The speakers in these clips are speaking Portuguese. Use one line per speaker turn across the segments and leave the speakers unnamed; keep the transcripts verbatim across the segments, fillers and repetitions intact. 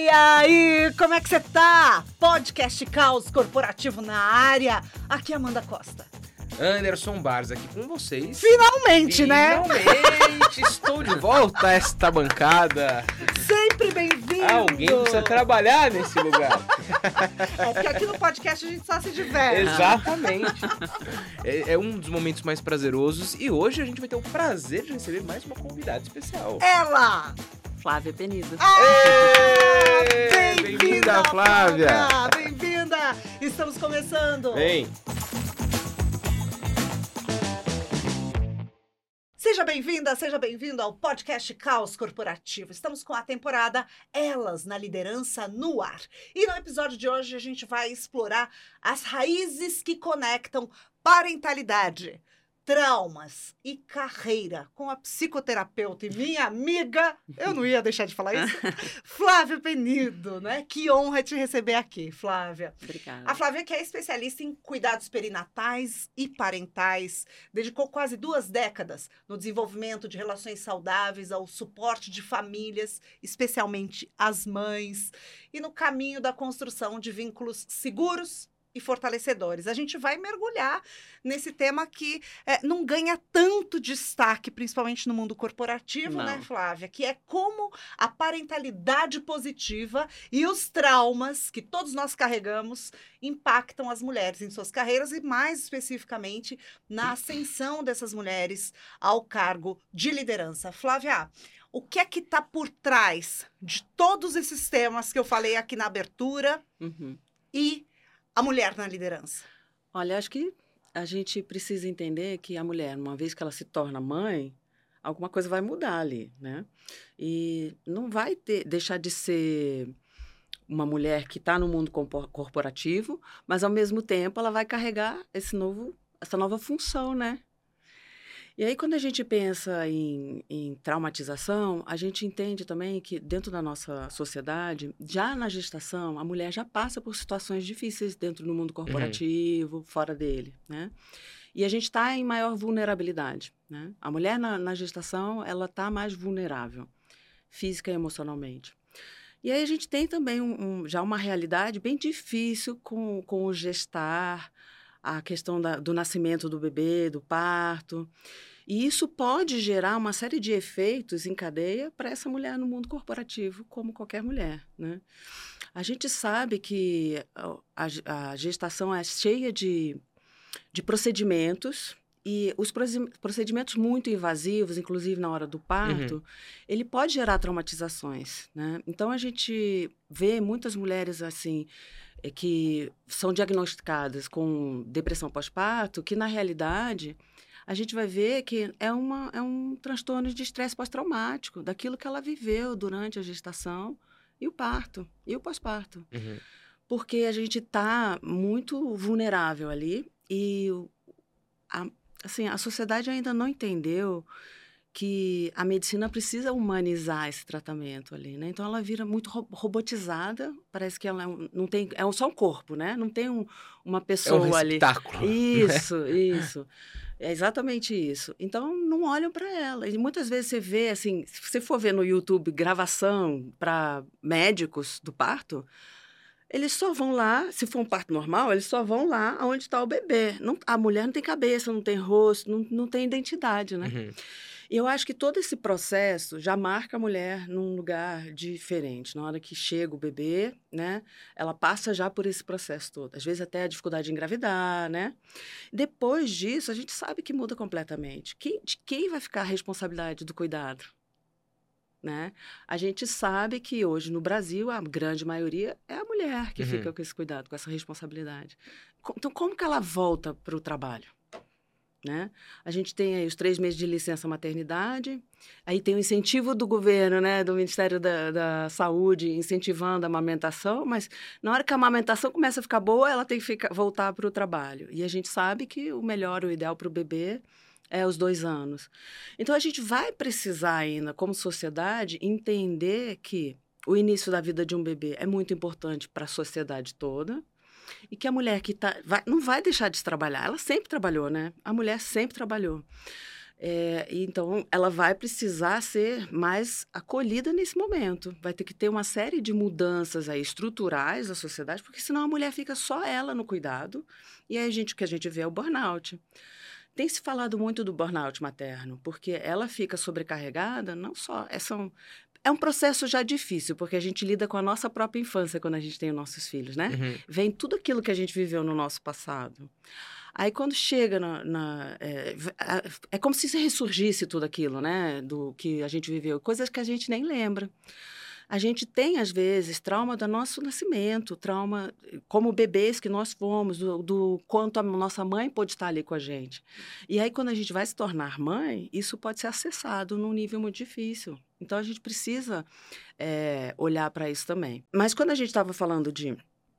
aí, como é que você tá? Podcast Caos Corporativo na área. Aqui é Amanda Costa.
Anderson Barros aqui com vocês.
Finalmente, né?
Finalmente, estou de volta a esta bancada.
Sempre bem-vindo.
Alguém precisa trabalhar nesse lugar.
É porque aqui no podcast a gente só se diverte.
Exatamente. É, é um dos momentos mais prazerosos e hoje a gente vai ter o prazer de receber mais uma convidada especial.
Ela!
Flávia Penido.
Ah,
Êêê,
bem-vinda,
bem-vinda, Flávia.
Flávia! Bem-vinda! Estamos começando.
Vem.
Seja bem-vinda, seja bem-vindo ao podcast Caos Corporativo. Estamos com a temporada Elas na Liderança no ar. E no episódio de hoje a gente vai explorar as raízes que conectam parentalidade, traumas e carreira com a psicoterapeuta e minha amiga, eu não ia deixar de falar isso, Flávia Penido, né? Que honra te receber aqui, Flávia.
Obrigada.
A Flávia, que é especialista em cuidados perinatais e parentais, dedicou quase duas décadas no desenvolvimento de relações saudáveis, ao suporte de famílias, especialmente as mães, e no caminho da construção de vínculos seguros e fortalecedores. A gente vai mergulhar nesse tema que é, não ganha tanto destaque, principalmente no mundo corporativo,
Não.
né, Flávia? Que é como a parentalidade positiva e os traumas que todos nós carregamos impactam as mulheres em suas carreiras e, mais especificamente, na ascensão dessas mulheres ao cargo de liderança. Flávia, o que é que está por trás de todos esses temas que eu falei aqui na abertura
Uhum.
e a mulher na liderança?
Olha, acho que a gente precisa entender que a mulher, uma vez que ela se torna mãe, alguma coisa vai mudar ali, né? E não vai ter, deixar de ser uma mulher que está no mundo corpo- corporativo, mas, ao mesmo tempo, ela vai carregar esse novo, essa nova função, né? E aí, quando a gente pensa em, em traumatização, a gente entende também que, dentro da nossa sociedade, já na gestação, a mulher já passa por situações difíceis dentro do mundo corporativo, uhum. fora dele, né? E a gente está em maior vulnerabilidade, né? A mulher na, na gestação, ela está mais vulnerável, física e emocionalmente. E aí a gente tem também um, um, já uma realidade bem difícil com, com o gestar, a questão da, do nascimento do bebê, do parto. E isso pode gerar uma série de efeitos em cadeia para essa mulher no mundo corporativo, como qualquer mulher, né? A gente sabe que a, a gestação é cheia de, de procedimentos, e os procedimentos muito invasivos, inclusive na hora do parto, uhum. ele pode gerar traumatizações, né? Então, a gente vê muitas mulheres assim, que são diagnosticadas com depressão pós-parto, que, na realidade, a gente vai ver que é, uma, é um transtorno de estresse pós-traumático, daquilo que ela viveu durante a gestação e o parto, e o pós-parto. Uhum. Porque a gente está muito vulnerável ali e a, assim, a sociedade ainda não entendeu que a medicina precisa humanizar esse tratamento ali, né? Então, ela vira muito ro- robotizada, parece que ela é um, não tem... É só um corpo, né? Não tem um, uma pessoa ali.
É um receptáculo.
Ali. Isso, né? Isso. É exatamente isso. Então, não olham para ela. E muitas vezes você vê, assim, se você for ver no YouTube gravação para médicos do parto, eles só vão lá, se for um parto normal, eles só vão lá onde está o bebê. Não, a mulher não tem cabeça, não tem rosto, não, não tem identidade, né? Uhum. E eu acho que todo esse processo já marca a mulher num lugar diferente. Na hora que chega o bebê, né, ela passa já por esse processo todo. Às vezes até a dificuldade de engravidar, né? Depois disso, a gente sabe que muda completamente. Quem, de quem vai ficar a responsabilidade do cuidado? Né? A gente sabe que hoje no Brasil, a grande maioria é a mulher que uhum. fica com esse cuidado, com essa responsabilidade. Então, como que ela volta para o trabalho? Né? A gente tem aí os três meses de licença maternidade, aí tem o incentivo do governo, né, do Ministério da, da Saúde, incentivando a amamentação, mas na hora que a amamentação começa a ficar boa, ela tem que ficar, voltar para o trabalho. E a gente sabe que o melhor, o ideal para o bebê é os dois anos. Então, a gente vai precisar ainda, como sociedade, entender que o início da vida de um bebê é muito importante para a sociedade toda, e que a mulher que tá, vai, não vai deixar de trabalhar. Ela sempre trabalhou, né? A mulher sempre trabalhou. É, então, ela vai precisar ser mais acolhida nesse momento. Vai ter que ter uma série de mudanças aí estruturais da sociedade, porque senão a mulher fica só ela no cuidado. E aí a gente, o que a gente vê é o burnout. Tem se falado muito do burnout materno, porque ela fica sobrecarregada, não só... É, são, é um processo já difícil, porque a gente lida com a nossa própria infância quando a gente tem os nossos filhos, né?
Uhum.
Vem tudo aquilo que a gente viveu no nosso passado. Aí, quando chega na... na é, é como se ressurgisse tudo aquilo, né? Do que a gente viveu. Coisas que a gente nem lembra. A gente tem, às vezes, trauma do nosso nascimento, trauma como bebês que nós fomos, do, do quanto a nossa mãe pode estar ali com a gente. E aí, quando a gente vai se tornar mãe, isso pode ser acessado num nível muito difícil. Então, a gente precisa é, olhar para isso também. Mas, quando a gente estava falando de...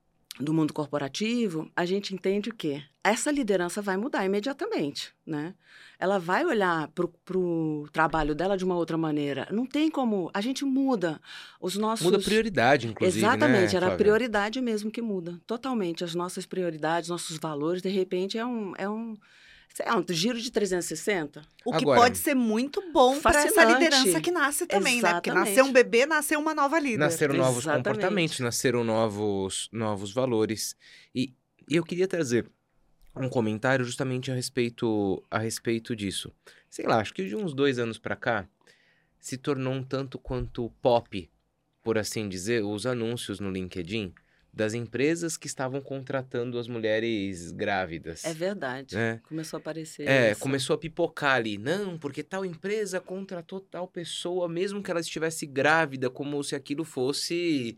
do mundo corporativo, a gente entende o quê? Essa liderança vai mudar imediatamente, né? Ela vai olhar para o trabalho dela de uma outra maneira. Não tem como... A gente muda os nossos...
Muda a prioridade, inclusive,
Exatamente,
né,
era a
Flávia?
prioridade mesmo que muda. Totalmente. As nossas prioridades, nossos valores, de repente, é um... É um sei lá, um giro de trezentos e sessenta.
O que
Agora,
pode ser muito bom para essa
fascinante.
liderança que nasce também, né? Porque
Exatamente.
nasceu um bebê, nasceu uma nova líder.
Nasceram novos
Exatamente.
comportamentos, nasceram novos, novos valores. E, e eu queria trazer um comentário justamente a respeito, a respeito disso. Sei lá, acho que de uns dois anos pra cá, se tornou um tanto quanto pop, por assim dizer, os anúncios no LinkedIn das empresas que estavam contratando as mulheres grávidas.
É verdade.
É.
Começou a aparecer
É,
essa-
começou a pipocar ali. Não, porque tal empresa contratou tal pessoa, mesmo que ela estivesse grávida, como se aquilo fosse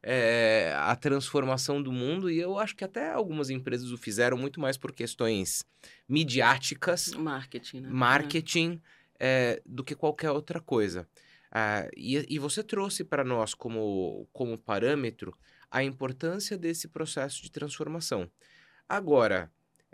é, a transformação do mundo. E eu acho que até algumas empresas o fizeram muito mais por questões midiáticas,
Marketing, né?
marketing, é, do que qualquer outra coisa. Ah, e, e você trouxe para nós como, como parâmetro a importância desse processo de transformação. Agora,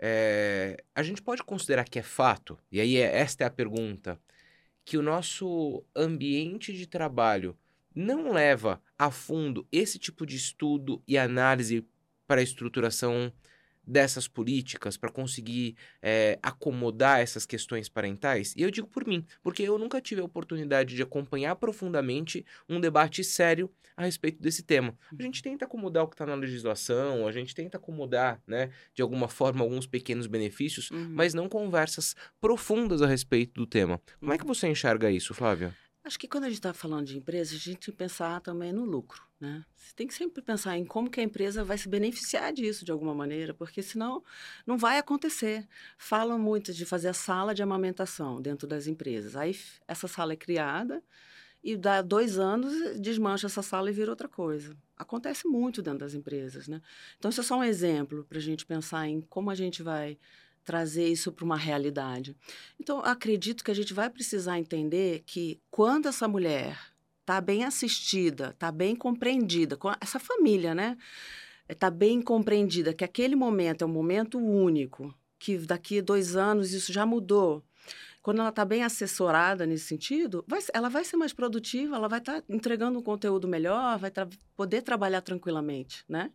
é, a gente pode considerar que é fato, e aí é, esta é a pergunta, que o nosso ambiente de trabalho não leva a fundo esse tipo de estudo e análise para a estruturação dessas políticas, para conseguir é, acomodar essas questões parentais? E eu digo por mim, porque eu nunca tive a oportunidade de acompanhar profundamente um debate sério a respeito desse tema. A gente tenta acomodar o que está na legislação, a gente tenta acomodar, né, de alguma forma, alguns pequenos benefícios,
Uhum.
mas não conversas profundas a respeito do tema. Como é que você enxerga isso, Flávia?
Acho que quando a gente está falando de empresa, a gente tem que pensar também no lucro, né? Você tem que sempre pensar em como que a empresa vai se beneficiar disso de alguma maneira, porque senão não vai acontecer. Falam muito de fazer a sala de amamentação dentro das empresas. Aí f- essa sala é criada e dá dois anos, desmancha essa sala e vira outra coisa. Acontece muito dentro das empresas, né? Então, isso é só um exemplo para a gente pensar em como a gente vai trazer isso para uma realidade. Então, acredito que a gente vai precisar entender que quando essa mulher está bem assistida, está bem compreendida, com essa família, né? Está bem compreendida, que aquele momento é um momento único, que daqui a dois anos isso já mudou. Quando ela está bem assessorada nesse sentido, vai, ela vai ser mais produtiva, ela vai estar tá entregando um conteúdo melhor, vai tra- poder trabalhar tranquilamente, né?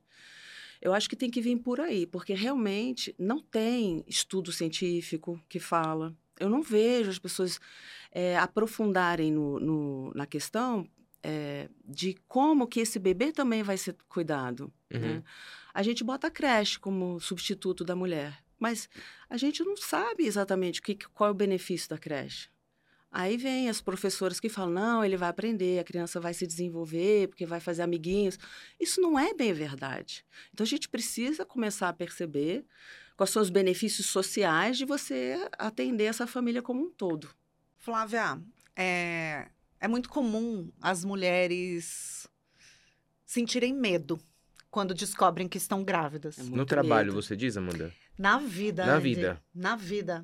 Eu acho que tem que vir por aí, porque realmente não tem estudo científico que fala. Eu não vejo as pessoas é, aprofundarem no, no, na questão é, de como que esse bebê também vai ser cuidado.
Uhum.
Né? A gente bota a creche como substituto da mulher, mas a gente não sabe exatamente o que, qual é o benefício da creche. Aí vem as professoras que falam, não, ele vai aprender, a criança vai se desenvolver, porque vai fazer amiguinhos. Isso não é bem verdade. Então, a gente precisa começar a perceber quais são os benefícios sociais de você atender essa família como um todo.
Flávia, é, é muito comum as mulheres sentirem medo quando descobrem que estão grávidas.
É muito
No trabalho,
medo.
você diz, Amanda?
Na vida,
Na
Andy,
vida.
Na vida.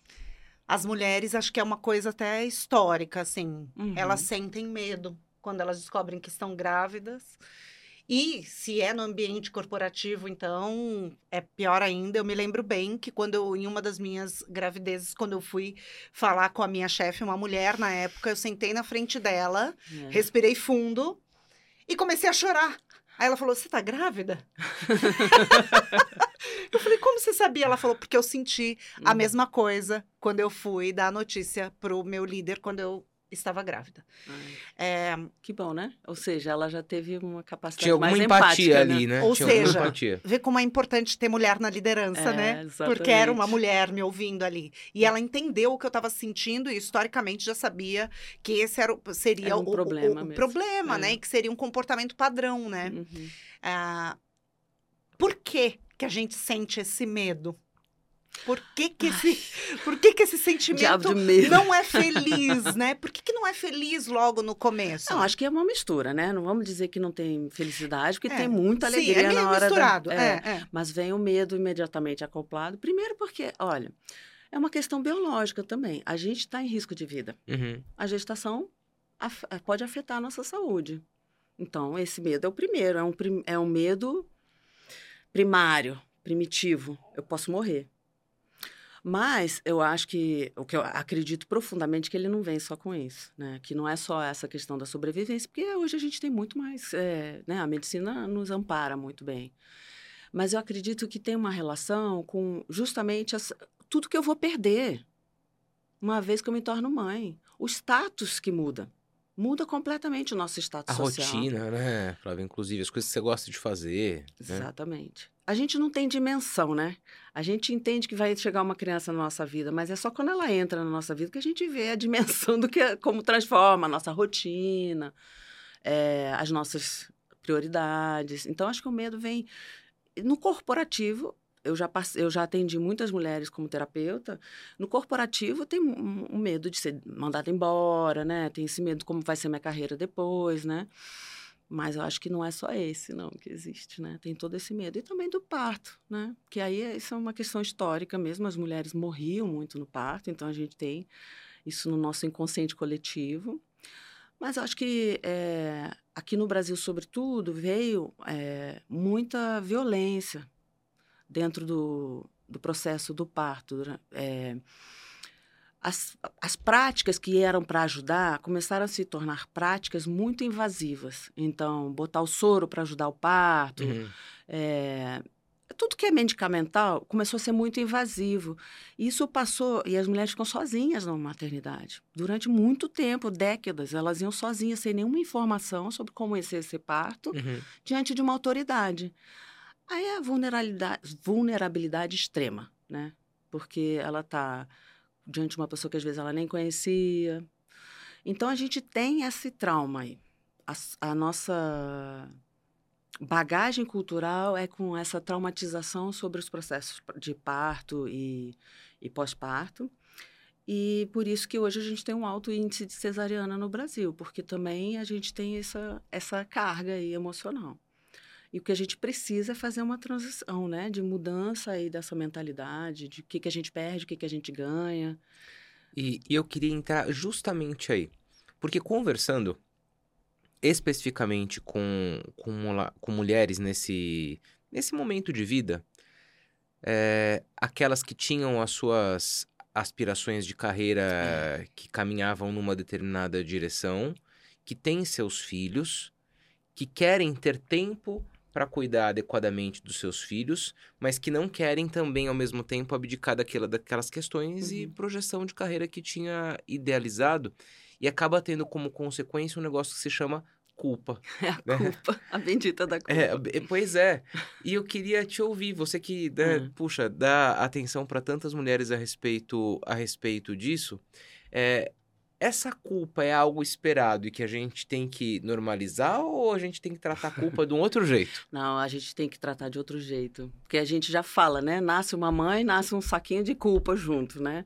As mulheres, acho que é uma coisa até histórica, assim.
Uhum.
Elas sentem medo quando elas descobrem que estão grávidas. E se é no ambiente corporativo, então, é pior ainda. Eu me lembro bem que quando eu, em uma das minhas gravidezes, quando eu fui falar com a minha chefe, uma mulher na época, eu sentei na frente dela,
É.
respirei fundo e comecei a chorar. Aí ela falou, você tá grávida? Eu falei, como você sabia? Ela falou, porque eu senti a
Uhum.
mesma coisa quando quando eu fui dar a notícia pro meu líder quando eu estava grávida.
Ai,
É,
que bom, né? Ou seja, ela já teve uma capacidade
Tinha alguma
mais
empatia
empática,
ali, né?
Ou
Tinha alguma
seja,
empatia.
vê como é importante ter mulher na liderança,
É,
né?
exatamente.
Porque era uma mulher me ouvindo ali. E ela entendeu o que eu estava sentindo e, historicamente, já sabia que esse era, o- seria
Era um
o, o-
problema
o- o
mesmo.
problema,
É.
né? E que seria um comportamento padrão, né?
Uhum.
Ah, por que que a gente sente esse medo? Por que que esse, por que que esse
Diabo
sentimento
de medo.
não é feliz, né? Por que que não é feliz logo no começo?
Não, acho que é uma mistura, né? Não vamos dizer que não tem felicidade, porque
É,
tem muita
sim,
alegria
é meio
na hora
misturado.
da...
É,
É,
é.
mas vem o medo imediatamente acoplado. Primeiro porque, olha, é uma questão biológica também. A gente está em risco de vida.
Uhum.
A gestação af- pode afetar a nossa saúde. Então, esse medo é o primeiro. É um, prim- é um medo primário, primitivo. Eu posso morrer. Mas eu acho que, o que eu acredito profundamente, que ele não vem só com isso, né? Que não é só essa questão da sobrevivência, porque hoje a gente tem muito mais, é, né? A medicina nos ampara muito bem. Mas eu acredito que tem uma relação com justamente essa- tudo que eu vou perder uma vez que eu me torno mãe. O status que muda. Muda completamente o nosso
A
status social.
rotina, né, Flávia? Inclusive, as coisas que você gosta de fazer, né?
Exatamente. A gente não tem dimensão, né? A gente entende que vai chegar uma criança na nossa vida, mas é só quando ela entra na nossa vida que a gente vê a dimensão do que é- como transforma a nossa rotina, é, as nossas prioridades. Então, acho que o medo vem no corporativo. Eu já, passe- eu já atendi muitas mulheres como terapeuta. No corporativo, tem um, um medo de ser mandada embora, né? Tem esse medo de como vai ser minha carreira depois, né? Mas eu acho que não é só esse, não, que existe, né? Tem todo esse medo. E também do parto, né? Que aí é- isso é uma questão histórica mesmo. As mulheres morriam muito no parto, então a gente tem isso no nosso inconsciente coletivo. Mas eu acho que eh, aqui no Brasil, sobretudo, veio eh, muita violência dentro do, do processo do parto. dura- eh, as, as práticas que eram para ajudar começaram a se tornar práticas muito invasivas. Então, botar o soro para ajudar o parto,
Uhum.
é, tudo que é medicamental começou a ser muito invasivo. Isso passou, e as mulheres ficam sozinhas na maternidade. Durante muito tempo, décadas, elas iam sozinhas, sem nenhuma informação sobre como ia ser esse parto,
Uhum.
diante de uma autoridade. Aí é a vulnerabilidade, vulnerabilidade extrema, né? Porque ela está diante de uma pessoa que às vezes ela nem conhecia. Então a gente tem esse trauma aí. A, s- a nossa bagagem cultural é com essa traumatização sobre os processos de parto e, e pós-parto. E por isso que hoje a gente tem um alto índice de cesariana no Brasil, porque também a gente tem essa, essa carga aí emocional. E o que a gente precisa é fazer uma transição, né? De mudança aí dessa mentalidade, de o que, que a gente perde, o que, que a gente ganha.
E, e eu queria entrar justamente aí. Porque conversando especificamente com, com, mula- com mulheres nesse, nesse momento de vida, é, aquelas que tinham as suas aspirações de carreira que caminhavam numa determinada direção, que têm seus filhos, que querem ter tempo para cuidar adequadamente dos seus filhos, mas que não querem também, ao mesmo tempo, abdicar daquela, daquelas questões e
Uhum.
projeção de carreira que tinha idealizado, e acaba tendo como consequência um negócio que se chama culpa.
É a
Né?
culpa, a bendita da
É,
culpa.
b- pois é. E eu queria te ouvir, você que, né,
É.
puxa, dá atenção para tantas mulheres a respeito, a respeito disso. É, essa culpa é algo esperado e que a gente tem que normalizar ou a gente tem que tratar a culpa de um outro jeito?
Não, a gente tem que tratar de outro jeito. Porque a gente já fala, né? Nasce uma mãe, nasce um saquinho de culpa junto, né?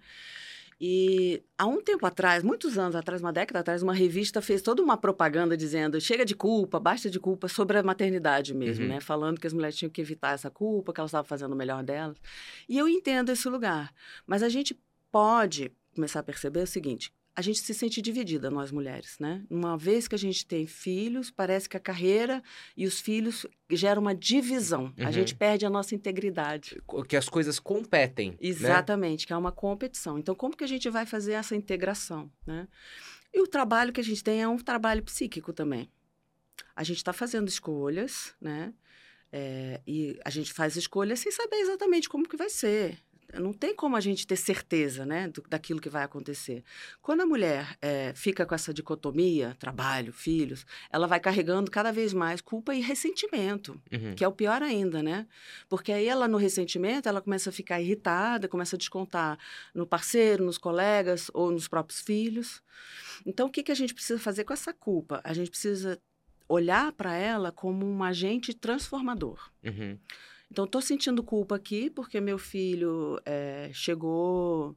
E há um tempo atrás, muitos anos atrás, uma década atrás, uma revista fez toda uma propaganda dizendo chega de culpa, basta de culpa sobre a maternidade mesmo,
Uhum.
né? Falando que as mulheres tinham que evitar essa culpa, que elas estavam fazendo o melhor delas. E eu entendo esse lugar. Mas a gente pode começar a perceber o seguinte: a gente se sente dividida, nós mulheres, né? Uma vez que a gente tem filhos, parece que a carreira e os filhos geram uma divisão. A
Uhum.
gente perde a nossa integridade.
Co- Que as coisas competem, né?
Exatamente, que é uma competição. Então, como que a gente vai fazer essa integração, né? E o trabalho que a gente tem é um trabalho psíquico também. A gente está fazendo escolhas, né? É, e a gente faz escolhas sem saber exatamente como que vai ser. não tem como a gente ter certeza, né, do, daquilo que vai acontecer. Quando a mulher é, fica com essa dicotomia, trabalho, filhos, ela vai carregando cada vez mais culpa e ressentimento,
Uhum.
que é o pior ainda, né? Porque aí ela, no ressentimento, ela começa a ficar irritada, começa a descontar no parceiro, nos colegas ou nos próprios filhos. Então, o que, que a gente precisa fazer com essa culpa? A gente precisa olhar para ela como um agente transformador.
Uhum.
Então, estou sentindo culpa aqui porque meu filho é, chegou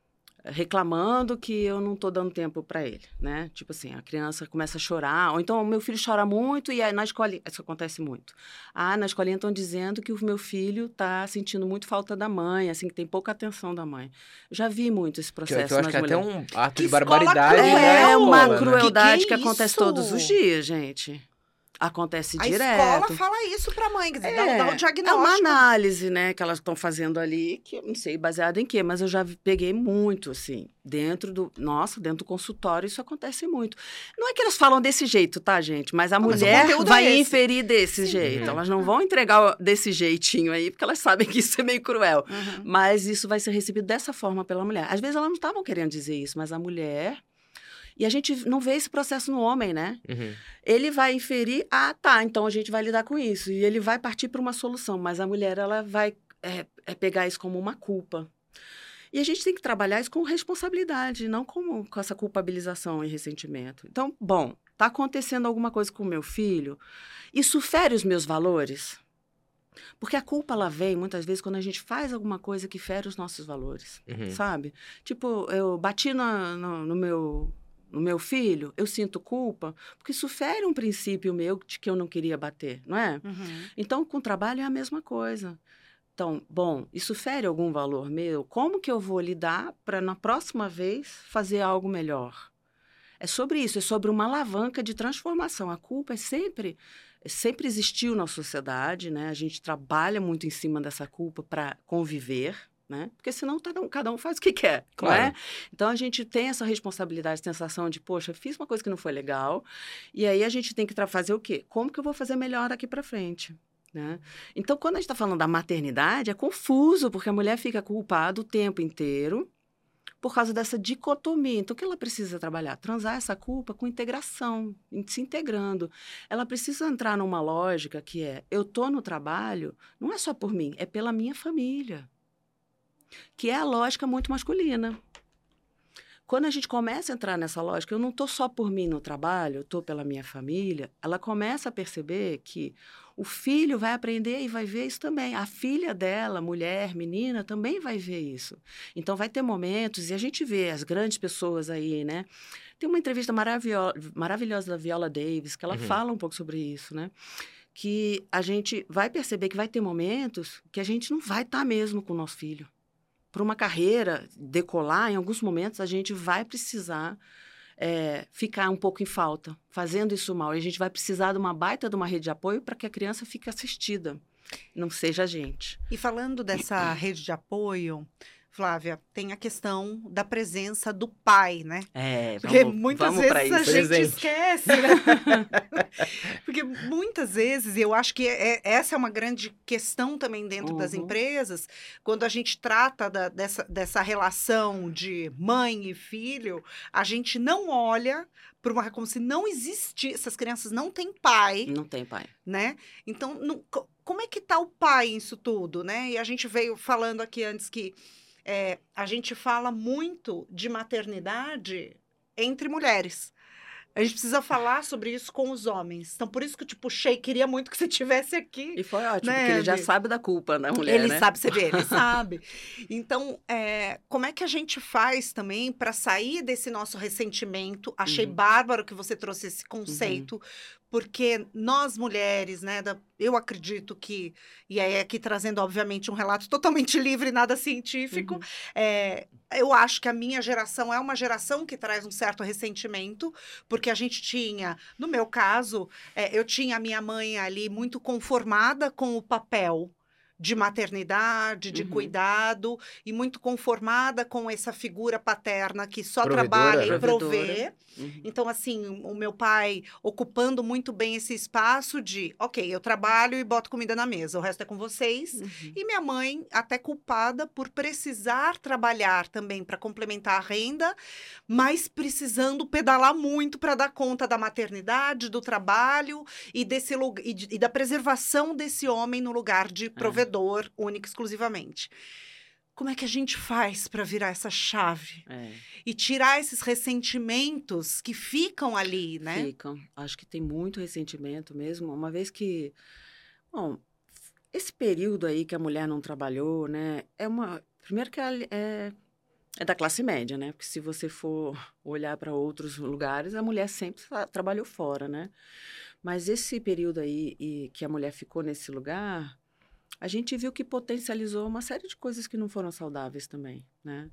reclamando que eu não estou dando tempo para ele, né? Tipo assim, a criança começa a chorar, ou então o meu filho chora muito e aí na escolinha, isso acontece muito. Ah, na escolinha estão dizendo que o meu filho está sentindo muito falta da mãe, assim, que tem pouca atenção da mãe. Eu já vi muito esse
Que, eu-
processo
que eu acho
nas
que é até
mulheres.
um ato
Que
de
escola
barbaridade
cruel!
na
É
escola,
uma
né?
crueldade
Que
que,
que é
acontece
isso?
todos os dias, gente. Acontece
A
direto.
escola fala isso pra mãe, quer dizer, dá, dá um
É
diagnóstico.
uma análise, né, que elas estão fazendo ali, que eu não sei baseada em quê, mas eu já vi- peguei muito, assim, dentro do... Nossa, dentro do consultório isso acontece muito. Não é que elas falam desse jeito, tá, gente? Mas a
Não, mas o
mulher
conteúdo é
vai
esse.
inferir desse
Sim,
jeito.
é.
Elas não vão entregar o- desse jeitinho aí, porque elas sabem que isso é meio cruel.
Uhum.
Mas isso vai ser recebido dessa forma pela mulher. Às vezes elas não estavam querendo dizer isso, mas a mulher... E a gente não vê esse processo no homem, né?
Uhum.
Ele vai inferir, ah, tá, então a gente vai lidar com isso. E ele vai partir para uma solução, mas a mulher, ela vai é, é pegar isso como uma culpa. E a gente tem que trabalhar isso com responsabilidade, não como, com essa culpabilização e ressentimento. Então, bom, tá acontecendo alguma coisa com o meu filho, isso fere os meus valores? Porque a culpa, ela vem, muitas vezes, quando a gente faz alguma coisa que fere os nossos valores,
Uhum.
sabe? Tipo, eu bati na, no, no meu... no meu filho, eu sinto culpa, porque isso fere um princípio meu de que eu não queria bater, não é?
Uhum.
Então, com o trabalho é a mesma coisa. Então, bom, isso fere algum valor meu? Como que eu vou lidar para, na próxima vez, fazer algo melhor? É sobre isso, é sobre uma alavanca de transformação. A culpa é sempre, sempre existiu na sociedade, né? A gente trabalha muito em cima dessa culpa para conviver, né? Porque senão cada um, cada um faz o que quer,
Claro.
não é? Então a gente tem essa responsabilidade, sensação de, poxa, fiz uma coisa que não foi legal, e aí a gente tem que tra- fazer o quê? Como que eu vou fazer melhor daqui para frente? Né? Então, quando a gente está falando da maternidade, é confuso, porque a mulher fica culpada o tempo inteiro por causa dessa dicotomia. Então, o que ela precisa trabalhar? Transar essa culpa com integração, em- se integrando. Ela precisa entrar numa lógica que é, eu estou no trabalho, não é só por mim, é pela minha família. Que é a lógica muito masculina. Quando a gente começa a entrar nessa lógica, eu não estou só por mim no trabalho, eu estou pela minha família, ela começa a perceber que o filho vai aprender e vai ver isso também. A filha dela, mulher, menina, também vai ver isso. Então, vai ter momentos, e a gente vê as grandes pessoas aí, né? Tem uma entrevista maravio- maravilhosa da Viola Davis, que ela
Uhum.
fala um pouco sobre isso, né? Que a gente vai perceber que vai ter momentos que a gente não vai estar mesmo com o nosso filho. Para uma carreira decolar, em alguns momentos, a gente vai precisar é, ficar um pouco em falta, fazendo isso mal. E a gente vai precisar de uma baita de uma rede de apoio para que a criança fique assistida, não seja a gente.
E falando dessa rede de apoio, Flávia, tem a questão da presença do pai, né?
É,
Porque
vamos,
muitas
vamos para
vezes a
isso.
gente
Presente.
esquece, né? Porque muitas vezes, eu acho que é- essa é uma grande questão também dentro das
Uhum.
empresas, quando a gente trata da- dessa, dessa relação de mãe e filho, a gente não olha para uma como se não existisse, essas crianças não têm pai,
Não tem pai.
né? Então, não- co- como é que tá o pai nisso tudo, né? E a gente veio falando aqui antes que é, a gente fala muito de maternidade entre mulheres. A gente precisa falar sobre isso com os homens. Então, por isso que eu te puxei, queria muito que você estivesse aqui.
E foi ótimo,
Né,
porque ele já
Bi?
sabe da culpa, né, mulher,
Ele
né?
sabe, você vê, ele sabe. Então, é, como é que a gente faz também para sair desse nosso ressentimento? Achei
Uhum.
bárbaro que você trouxe esse conceito, porque nós mulheres, né, da- eu acredito que, e aí aqui trazendo, obviamente, um relato totalmente livre, nada científico,
Uhum.
é, eu acho que a minha geração é uma geração que traz um certo ressentimento, porque a gente tinha, no meu caso, é, eu tinha a minha mãe ali muito conformada com o papel de maternidade, de
Uhum.
cuidado, e muito conformada com essa figura paterna que só
Provedora,
trabalha
né?
e provê.
Provedora. Uhum.
Então, assim, o meu pai ocupando muito bem esse espaço de, ok, eu trabalho e boto comida na mesa, o resto é com vocês.
Uhum.
E minha mãe, até culpada por precisar trabalhar também para complementar a renda, mas precisando pedalar muito para dar conta da maternidade, do trabalho e, desse, lu- e, de- e da preservação desse homem no lugar de provedor, único e exclusivamente. Como é que a gente faz para virar essa chave
É.
e tirar esses ressentimentos que ficam ali, né?
Ficam. Acho que tem muito ressentimento mesmo, uma vez que, bom, esse período aí que a mulher não trabalhou, né, é uma, primeiro que ela é, é da classe média, né, porque se você for olhar para outros lugares, a mulher sempre tra- trabalhou fora, né, mas esse período aí e que a mulher ficou nesse lugar, a gente viu que potencializou uma série de coisas que não foram saudáveis também, né.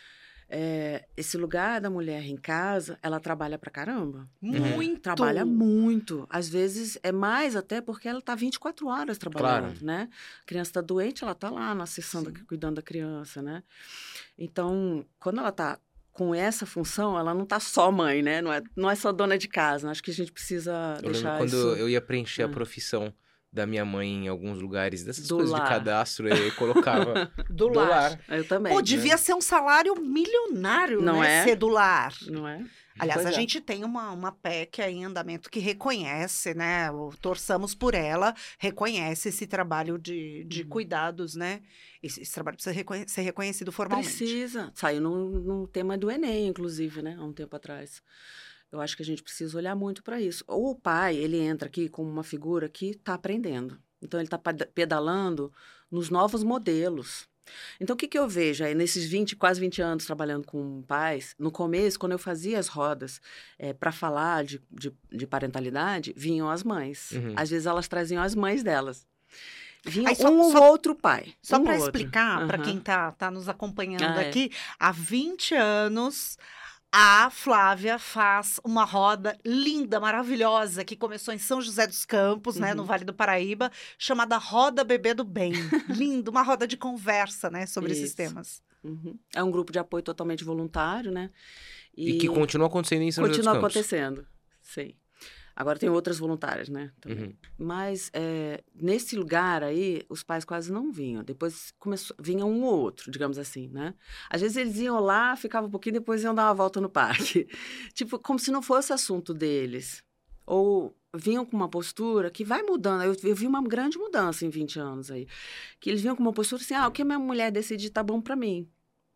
É, esse lugar da mulher em casa, ela trabalha pra caramba. né?
Muito!
Trabalha muito. Às vezes é mais até porque ela tá vinte e quatro horas trabalhando,
Claro.
né? A criança tá doente, ela tá lá na sessão, da-
Sim.
cuidando da criança, né? Então, quando ela tá com essa função, ela não tá só mãe, né? Não é, não é só dona de casa. Acho que a gente precisa
Eu lembro
deixar
quando
isso
eu ia preencher a
Ah.
profissão da minha mãe em alguns lugares, dessas
Do
coisas de
lar.
cadastro, eu colocava
Do
do
lar.
lar.
Eu também.
Pô, devia ser um salário milionário,
Não
né?
é?
Ser do lar.
Não é?
Aliás,
Pois
a
é.
gente tem uma, uma P E C aí em andamento que reconhece, né? o- Torçamos por ela, reconhece esse trabalho de, de
Uhum.
cuidados, né? Esse, esse trabalho precisa reconhe- ser reconhecido formalmente.
Precisa. Saiu no, no tema do Enem, inclusive, né? Há um tempo atrás. Eu acho que a gente precisa olhar muito para isso. Ou o pai, ele entra aqui como uma figura que está aprendendo. Então, ele está pedalando nos novos modelos. Então, o que, que eu vejo aí nesses vinte, quase vinte anos trabalhando com pais? No começo, quando eu fazia as rodas para falar de, de, de parentalidade, vinham as mães.
Uhum.
Às vezes, elas traziam as mães delas. Vinha
Aí, só-
um ou
só-
outro pai.
Só
um
para
ou outro.
explicar para
Aham.
quem tá, tá nos acompanhando
Ah, é.
aqui, há vinte anos a Flávia faz uma roda linda, maravilhosa, que começou em São José dos Campos, né, no
Uhum.
Vale do Paraíba, chamada Roda Bebê do Bem. Lindo, uma roda de conversa, né, sobre esses
Isso.
temas.
Uhum. É um grupo de apoio totalmente voluntário, né?
E, que continua acontecendo em São José dos
continua
Campos.
acontecendo, sim. Agora tem outras voluntárias, né? Também.
Uhum.
Mas é, nesse lugar aí, os pais quase não vinham. Depois começou, vinha um ou outro, digamos assim, né? Às vezes eles iam lá, ficavam um pouquinho, depois iam dar uma volta no parque. Tipo, como se não fosse assunto deles. Ou vinham com uma postura que vai mudando. Eu, eu vi uma grande mudança em vinte anos aí. Que eles vinham com uma postura assim, ah, o que a minha mulher decidir tá bom para mim.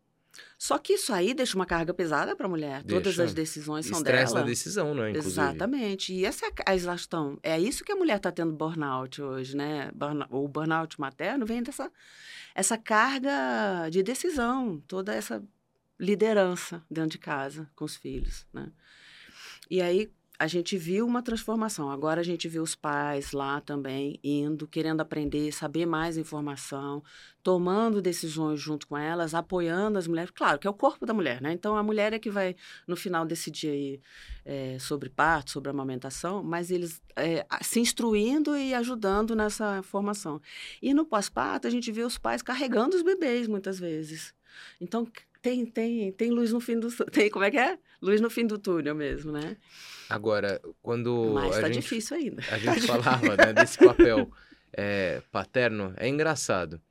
Só que isso aí deixa uma carga pesada para a mulher. Todas
Deixa.
as decisões são
Estresse
dela.
na decisão, né, inclusive.
Exatamente. E essa é a exaustão. É isso que a mulher está tendo burnout hoje, né? Burna- O burnout materno vem dessa essa carga de decisão, toda essa liderança dentro de casa com os filhos, né? E aí a gente viu uma transformação. Agora a gente vê os pais lá também indo, querendo aprender, saber mais informação, tomando decisões junto com elas, apoiando as mulheres. Claro, que é o corpo da mulher, né? Então a mulher é que vai, no final, decidir aí, é, sobre parto, sobre amamentação, mas eles é, a- se instruindo e ajudando nessa formação. E no pós-parto, a gente vê os pais carregando os bebês muitas vezes. Então tem, tem, tem luz no fim do. Tem, como é que é? Luz no fim do túnel mesmo, né?
Agora, quando
Mas
a
tá
gente,
difícil ainda.
a gente falava, né, desse papel é, paterno, é engraçado.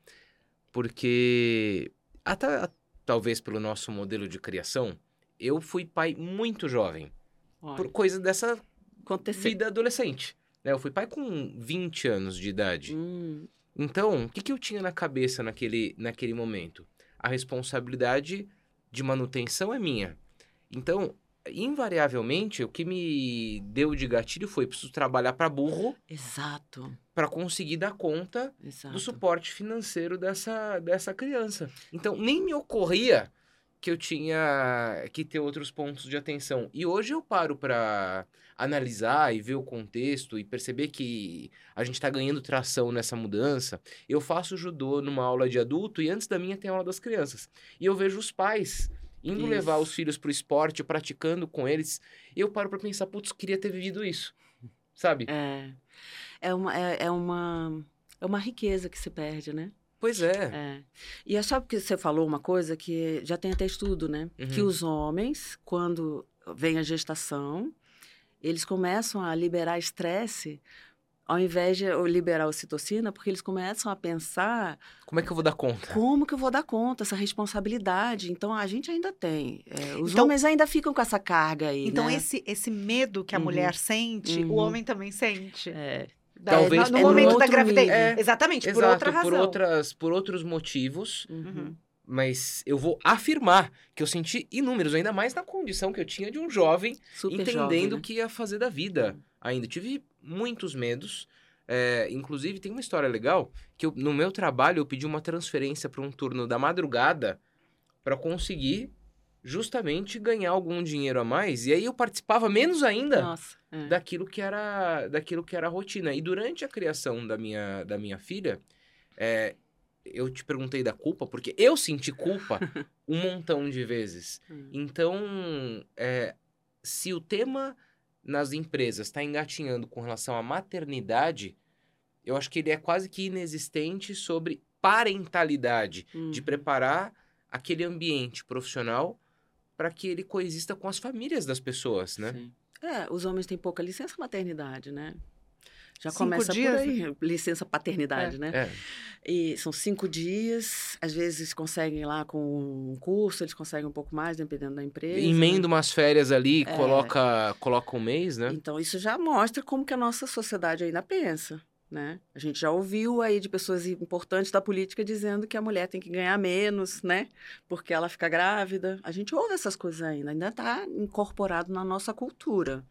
Porque, até a- talvez pelo nosso modelo de criação, eu fui pai muito jovem. Por
Olha,
coisa dessa
aconteceu.
vida adolescente. Né? Eu fui pai com vinte anos de idade.
Hum,
Então, o que, que eu tinha na cabeça naquele, naquele momento? A responsabilidade de manutenção é minha. Então, invariavelmente, o que me deu de gatilho foi preciso trabalhar para burro
exato,
para conseguir dar conta
exato.
do suporte financeiro dessa, dessa criança. Então, nem me ocorria que eu tinha que ter outros pontos de atenção. E hoje eu paro para analisar e ver o contexto e perceber que a gente está ganhando tração nessa mudança. Eu faço judô numa aula de adulto e antes da minha tem aula das crianças. E eu vejo os pais indo
Isso.
levar os filhos para o esporte, praticando com eles. E eu paro para pensar, putz, queria ter vivido isso. Sabe?
É, é uma, é, é uma, é uma riqueza que se perde, né?
Pois é.
É. E é só porque você falou uma coisa que já tem até estudo, né?
Uhum.
Que os homens, quando vem a gestação, eles começam a liberar estresse ao invés de liberar a ocitocina, porque eles começam a pensar
Como é que eu vou dar conta?
como que eu vou dar conta, essa responsabilidade. Então, a gente ainda tem. É, os
Então-
homens ainda ficam com essa carga aí,
Então,
né?
esse, esse medo que a
Uhum.
mulher sente, o
Uhum.
homem também sente.
É,
Da-
Talvez
no, no
por
momento da
outro
gravidez.
nível.
É,
Exatamente, por
Exato,
outra razão.
por, outras, por outros motivos,
uhum.
mas eu vou afirmar que eu senti inúmeros, ainda mais na condição que eu tinha de um jovem
Super
entendendo
jovem,
o
né?
que ia fazer da vida
Uhum.
ainda. Tive muitos medos. É, inclusive, tem uma história legal que eu, no meu trabalho eu pedi uma transferência para um turno da madrugada para conseguir justamente ganhar algum dinheiro a mais. E aí eu participava menos ainda
Nossa. É.
daquilo que era, daquilo que era a rotina. E durante a criação da minha, da minha filha, é, eu te perguntei da culpa, porque eu senti culpa um montão de vezes.
Hum.
Então, é, se o tema nas empresas está engatinhando com relação à maternidade, eu acho que ele é quase que inexistente sobre parentalidade, de
Uhum.
preparar aquele ambiente profissional para que ele coexista com as famílias das pessoas, né?
Sim. É, os homens têm pouca licença maternidade, né? Já
Cinco
começa
dias,
por aí, licença paternidade, né?
É.
E são cinco dias, às vezes conseguem lá com um curso, eles conseguem um pouco mais, dependendo da empresa.
Emenda
né?
umas férias ali,
É.
coloca, coloca um mês, né?
Então, isso já mostra como que a nossa sociedade ainda pensa, né? A gente já ouviu aí de pessoas importantes da política dizendo que a mulher tem que ganhar menos, né? Porque ela fica grávida. A gente ouve essas coisas ainda, ainda está incorporado na nossa cultura.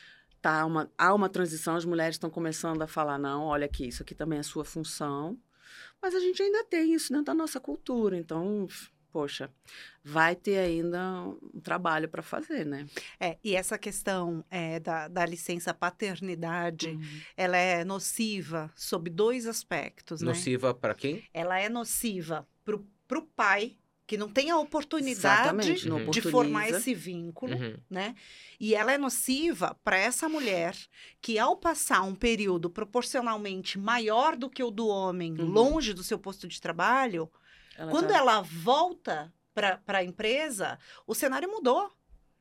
Tá uma, há uma transição, as mulheres estão começando a falar, não, olha aqui, isso aqui também é sua função. Mas a gente ainda tem isso dentro da nossa cultura, então, poxa, vai ter ainda um trabalho para fazer, né?
É, e essa questão é, da, da licença paternidade,
Uhum.
ela é nociva sob dois aspectos, né?
Nociva para quem?
Ela é nociva pro, pro pai, que não tem a oportunidade
Exatamente, não
Uhum.
de
oportuniza.
formar esse vínculo,
Uhum.
né? E ela é nociva para essa mulher que, ao passar um período proporcionalmente maior do que o do homem,
Uhum.
longe do seu posto de trabalho,
Ela
quando
já-
ela volta para a empresa, o cenário mudou.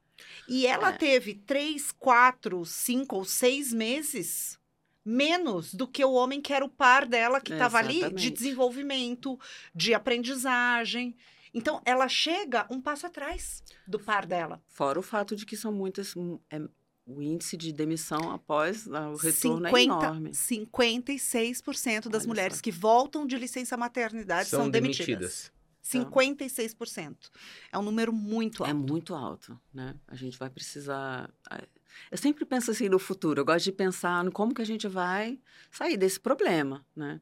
E ela
É.
teve três, quatro, cinco ou seis meses menos do que o homem que era o par dela, que estava ali de
Exatamente.
desenvolvimento, de aprendizagem. Então, ela chega um passo atrás do par dela.
Fora o fato de que são muitas... hum, é, o índice de demissão após ah, o retorno é
cinquenta,
enorme.
cinquenta e seis por cento das
Olha
mulheres
só.
que voltam de licença maternidade são,
São
demitidas.
demitidas.
cinquenta e seis por cento. É um número muito alto.
É muito alto, né? A gente vai precisar... Eu sempre penso assim no futuro, eu gosto de pensar no como que a gente vai sair desse problema, né?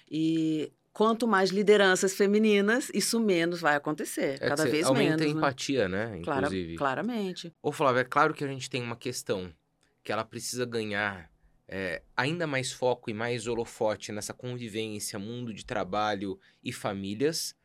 E quanto mais lideranças femininas, isso menos vai acontecer,
É
cada
que cê
vez
aumenta
menos,
a empatia, né?
né? Clara-
Inclusive.
claramente.
Ô, Flávia, é claro que a gente tem uma questão que ela precisa ganhar é, ainda mais foco e mais holofote nessa convivência, mundo de trabalho e famílias.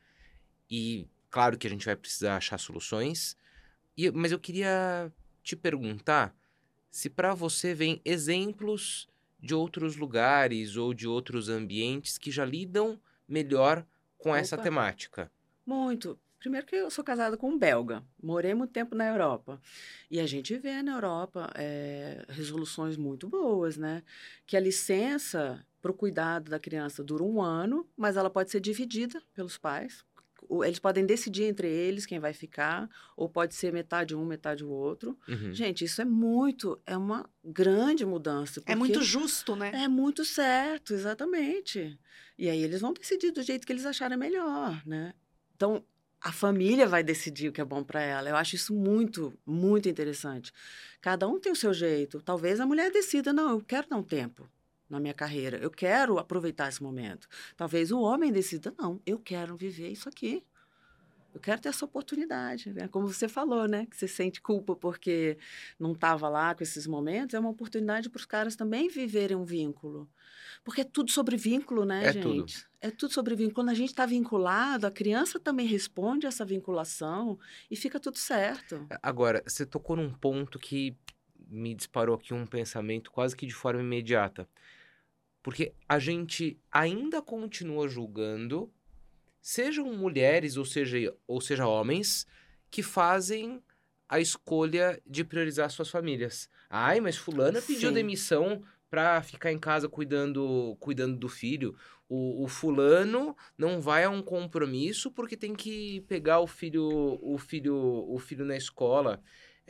E claro que a gente vai precisar achar soluções. E, mas eu queria te perguntar se para você vem exemplos de outros lugares ou de outros ambientes que já lidam melhor com essa
Opa.
temática.
Muito. Primeiro que eu sou casada com um belga, morei muito tempo na Europa. E a gente vê na Europa é, resoluções muito boas, né? Que a licença para o cuidado da criança dura um ano, mas ela pode ser dividida pelos pais. O- Eles podem decidir entre eles quem vai ficar, ou pode ser metade um, metade o outro.
Uhum.
Gente, isso é muito, é uma grande mudança.
É
porque
muito justo, né?
é muito certo, exatamente. E aí eles vão decidir do jeito que eles acharem melhor, né? Então, a família vai decidir o que é bom para ela. Eu acho isso muito, muito interessante. Cada um tem o seu jeito. Talvez a mulher decida, não, eu quero dar um tempo na minha carreira. Eu quero aproveitar esse momento. Talvez o homem decida, não, eu quero viver isso aqui. Eu quero ter essa oportunidade, né? Como você falou, né? Que você sente culpa porque não estava lá com esses momentos. É uma oportunidade para os caras também viverem um vínculo. Porque é tudo sobre vínculo, né,
É
gente?
tudo.
É tudo sobre vínculo. Quando a gente está vinculado, a criança também responde a essa vinculação e fica tudo certo.
Agora, você tocou num ponto que me disparou aqui um pensamento quase que de forma imediata. Porque a gente ainda continua julgando sejam mulheres ou seja, ou seja homens, que fazem a escolha de priorizar suas famílias. Ai, mas fulana pediu
Sim.
demissão para ficar em casa cuidando, cuidando do filho. O, o fulano não vai a um compromisso porque tem que pegar o filho, o filho, o filho na escola.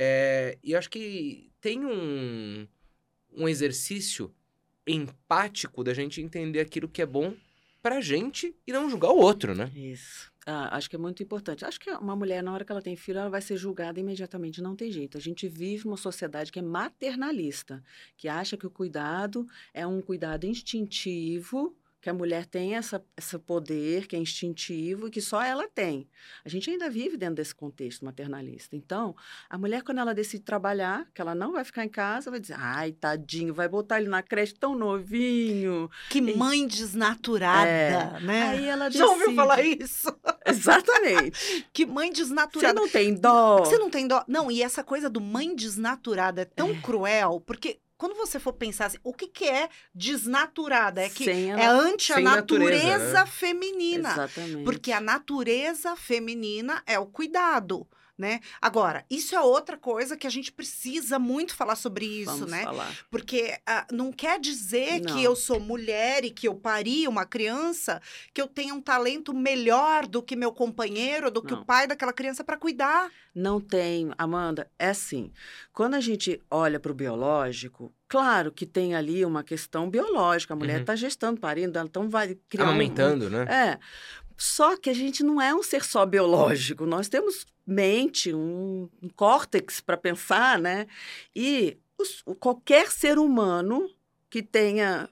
É, e acho que tem um, um exercício empático da gente entender aquilo que é bom pra gente e não julgar o outro, né?
Isso. Ah, acho que é muito importante. Acho que uma mulher, na hora que ela tem filho, ela vai ser julgada imediatamente, não tem jeito. A gente vive uma sociedade que é maternalista, que acha que o cuidado é um cuidado instintivo, que a mulher tem essa, esse poder, que é instintivo e que só ela tem. A gente ainda vive dentro desse contexto maternalista. Então, a mulher, quando ela decide trabalhar, que ela não vai ficar em casa, vai dizer, ai, tadinho, vai botar ele na creche tão novinho.
Que mãe desnaturada,
É.
né?
Aí ela
Já ouviu
decide.
falar isso?
Exatamente.
Que mãe
Você
desnaturada.
não tem dó.
Você não tem dó. Não, e essa coisa do mãe desnaturada é tão cruel, porque quando você for pensar assim, o que, que é desnaturada? É que
Sem
é
ela-
ante a
sem natureza,
natureza
né?
feminina.
Exatamente.
Porque a natureza feminina é o cuidado, né? Agora, isso é outra coisa que a gente precisa muito falar sobre isso,
Vamos
né?
falar.
Porque ah, não quer dizer
Não.
que eu sou mulher e que eu pari uma criança, que eu tenha um talento melhor do que meu companheiro, do que
Não.
o pai daquela criança para cuidar.
Não tem, Amanda, é assim, quando a gente olha para o biológico, claro que tem ali uma questão biológica, a mulher
Uhum.
está gestando, parindo, ela então vai criar um-
Amamentando, né?
É, só que a gente não é um ser só biológico, nós temos mente, um, um córtex para pensar, né? E os- o- qualquer ser humano que tenha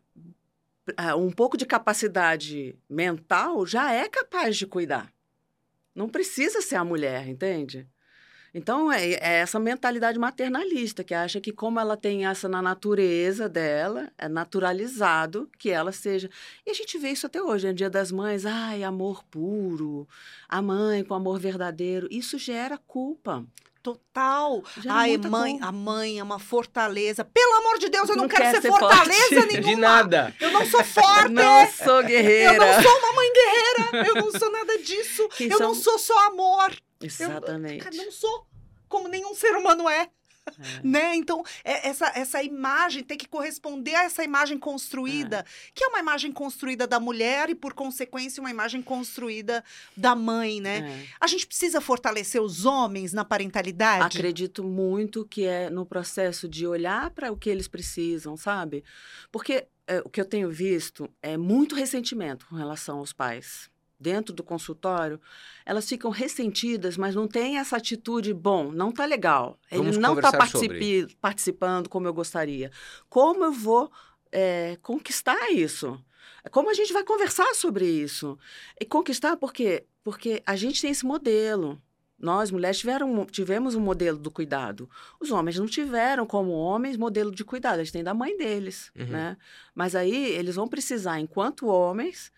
ah, um pouco de capacidade mental já é capaz de cuidar. Não precisa ser a mulher, entende? Então, é, é essa mentalidade maternalista, que acha que como ela tem essa na natureza dela, é naturalizado que ela seja. E a gente vê isso até hoje, no Dia das Mães, ai, amor puro, a mãe com amor verdadeiro, isso gera culpa.
Total.
Gera
Ai,
muita
mãe,
culpa.
a mãe é uma fortaleza. Pelo amor de Deus, eu não,
Não
quero
quer
ser
ser
fortaleza
forte.
nenhuma.
De nada.
Eu não sou forte.
Não sou
Eu
guerreira.
não sou uma mãe guerreira. Eu não sou nada disso.
Que
eu
são-
não sou só amor. Eu
Exatamente.
cara, não sou como nenhum ser humano é.
É.
Né? Então, é- essa, essa imagem tem que corresponder a essa imagem construída, que é uma imagem construída da mulher e, por consequência, uma imagem construída da mãe, né?
É.
A gente precisa fortalecer os homens na parentalidade?
Acredito muito que é no processo de olhar para o que eles precisam, sabe? Porque é, o que eu tenho visto é muito ressentimento com relação aos pais. Dentro do consultório, elas ficam ressentidas, mas não tem essa atitude, bom, não tá legal. Ele
Vamos
não está
conversar sobre.
participando como eu gostaria. Como eu vou é, conquistar isso? Como a gente vai conversar sobre isso? E conquistar por quê? Porque a gente tem esse modelo. Nós, mulheres, tiveram, tivemos um modelo do cuidado. Os homens não tiveram, como homens, modelo de cuidado. Eles têm da mãe deles,
Uhum.
né? Mas aí eles vão precisar, enquanto homens,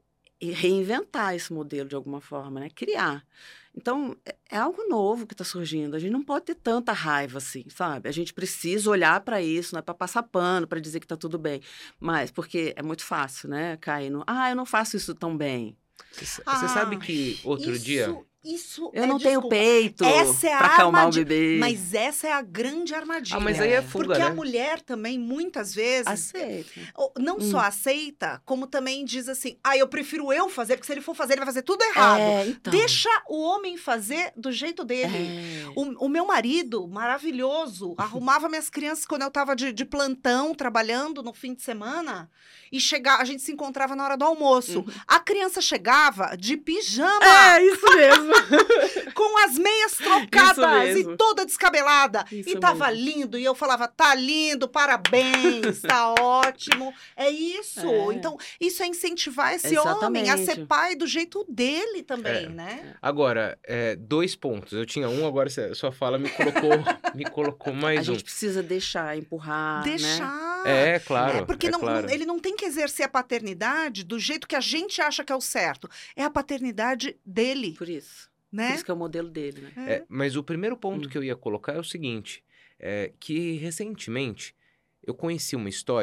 e reinventar esse modelo de alguma forma, né? Criar. Então, é, é algo novo que está surgindo. A gente não pode ter tanta raiva assim, sabe? A gente precisa olhar para isso, não é para passar pano, para dizer que está tudo bem. Mas, porque é muito fácil, né? Cair no, ah, eu não faço isso tão bem.
Você
Ah,
sabe que outro
isso,
dia...
Isso
Eu
é,
não tenho
desculpa,
peito
essa é a
para acalmar o
armadilha.
bebê.
Mas essa é a grande armadilha.
Ah, mas aí é
É.
fuga,
Porque
né?
a mulher também, muitas vezes,
Aceita.
ou- não
Hum.
só aceita, como também diz assim, ah, eu prefiro eu fazer, porque se ele for fazer, ele vai fazer tudo errado.
É, então.
Deixa o homem fazer do jeito dele.
É.
O, o meu marido, maravilhoso, arrumava minhas crianças quando eu tava de, de plantão, trabalhando no fim de semana, e chegava, a gente se encontrava na hora do almoço.
Uhum.
A criança chegava de pijama,
É, isso mesmo.
com as meias trocadas
mesmo.
e toda descabelada.
Isso
e tava
mesmo.
lindo, e eu falava, tá lindo, parabéns, tá ótimo. É isso.
É.
Então, isso é incentivar esse homem a ser
Exatamente.
pai do jeito dele também,
É.
né?
Agora, é, dois pontos. Eu tinha um, agora você- sua fala me colocou, me colocou
A
mais um.
gente precisa deixar, empurrar, né?
Deixar.
É, claro.
É, porque
é
não,
claro.
não- ele não tem que exercer a paternidade do jeito que a gente acha que é o certo. É a paternidade dele,
Por isso. Por
né?
isso que é o modelo dele, né?
É, mas o primeiro ponto
Hum.
que eu ia colocar é o seguinte: é que recentemente eu conheci uma história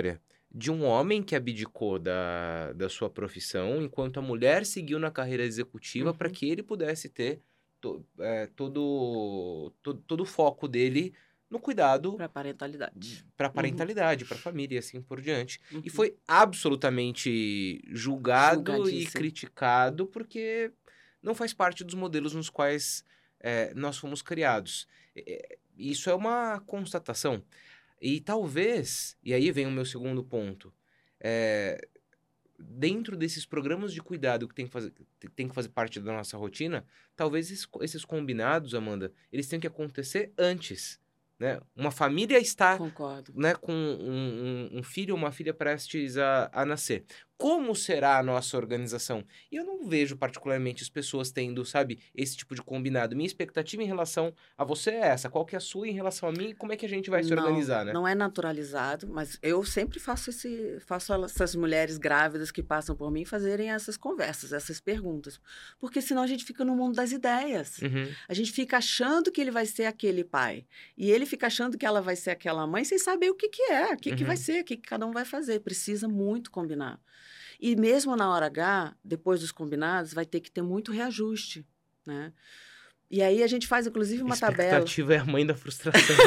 de um homem que abdicou da, da sua profissão, enquanto a mulher seguiu na carreira executiva
Uhum.
para que ele pudesse ter to, é, todo, todo, todo o foco dele no cuidado
Para parentalidade.
para a parentalidade, para a família e assim por diante.
Uhum.
E foi absolutamente julgado e
Julgadíssimo.
criticado porque não faz parte dos modelos nos quais é, nós fomos criados. É, isso é uma constatação. E talvez, e aí vem o meu segundo ponto, é, dentro desses programas de cuidado que tem que fazer, tem que fazer parte da nossa rotina, talvez esses, esses combinados, Amanda, eles tenham que acontecer antes. Né? Uma família está
Concordo.
né, com um, um, um filho ou uma filha prestes a, a nascer. Como será a nossa organização? E eu não vejo particularmente as pessoas tendo, sabe, esse tipo de combinado. Minha expectativa em relação a você é essa. Qual que é a sua em relação a mim e como é que a gente vai se
Não,
organizar, né?
não é naturalizado, mas eu sempre faço esse, faço essas mulheres grávidas que passam por mim fazerem essas conversas, essas perguntas. Porque senão a gente fica no mundo das ideias.
Uhum.
A gente fica achando que ele vai ser aquele pai. E ele fica achando que ela vai ser aquela mãe sem saber o que, que é, o que,
Uhum.
que vai ser, o que, que cada um vai fazer. Precisa muito combinar. E mesmo na hora H, depois dos combinados, vai ter que ter muito reajuste, né? E aí a gente faz, inclusive, uma tabela.
Expectativa é a mãe da frustração,